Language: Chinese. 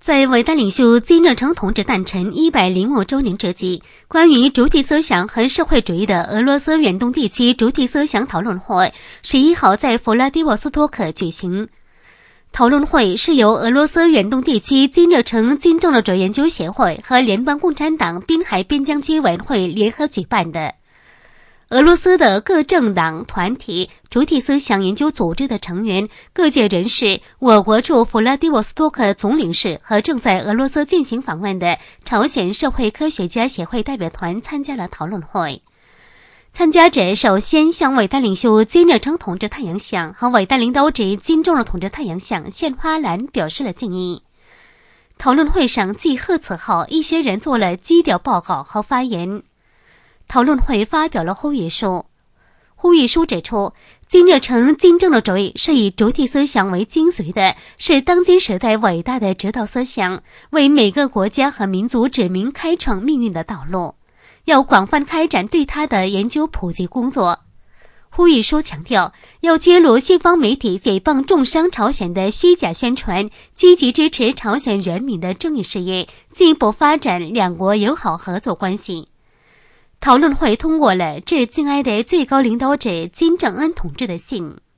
在伟大领袖金日成同志诞辰105周年之际，关于主体思想和社会主义的俄罗斯远东地区主体思想讨论会11号在弗拉迪沃斯托克举行。讨论会是由俄罗斯远东地区金日成金政治者研究协会和联邦共产党滨海边疆区委员会联合举办的。俄罗斯的各政党、团体、主体思想研究组织的成员、各界人士、我国驻弗拉迪沃斯托克总领事和正在俄罗斯进行访问的朝鲜社会科学家协会代表团参加了讨论会。参加者首先向伟大领袖金日成同志太阳像和伟大领导者金正日同志太阳像献花篮表示了敬意。讨论会上继贺词后，一些人做了基调报告和发言。讨论会发表了呼吁书。呼吁书指出，金日成金政治主义是以主体思想为精髓的，是当今时代伟大的指导思想，为每个国家和民族指明开创命运的道路。要广泛开展对他的研究普及工作。呼吁书强调，要揭露西方媒体诽谤重伤朝鲜的虚假宣传，积极支持朝鲜人民的正义事业，进一步发展两国友好合作关系。讨论会通过了致敬爱的最高领导者金正恩同志的信。